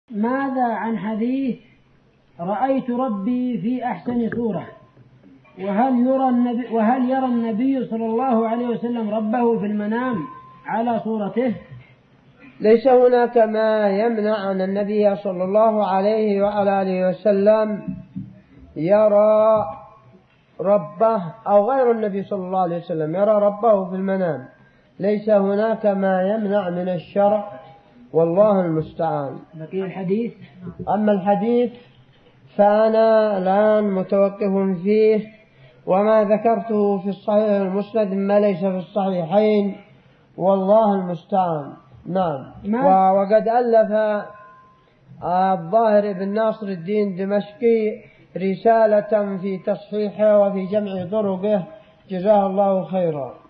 ماذا عن حديث رأيت ربي في أحسن صورة؟ وهل يرى النبي صلى الله عليه وسلم ربه في المنام على صورته؟ ليس هناك ما يمنع أن النبي صلى الله عليه وعلى آله وسلم يرى ربه أو غير النبي صلى الله عليه وسلم يرى ربه في المنام. ليس هناك ما يمنع من الشرع، والله المستعان. بقي الحديث. أما الحديث فأنا الآن متوقف فيه، وما ذكرته في الصحيح المسند ما ليس في الصحيحين، والله المستعان. نعم. وقد ألف الظاهر بن ناصر الدين دمشقي رسالة في تصحيحه وفي جمع طرقه، جزاه الله خيرا.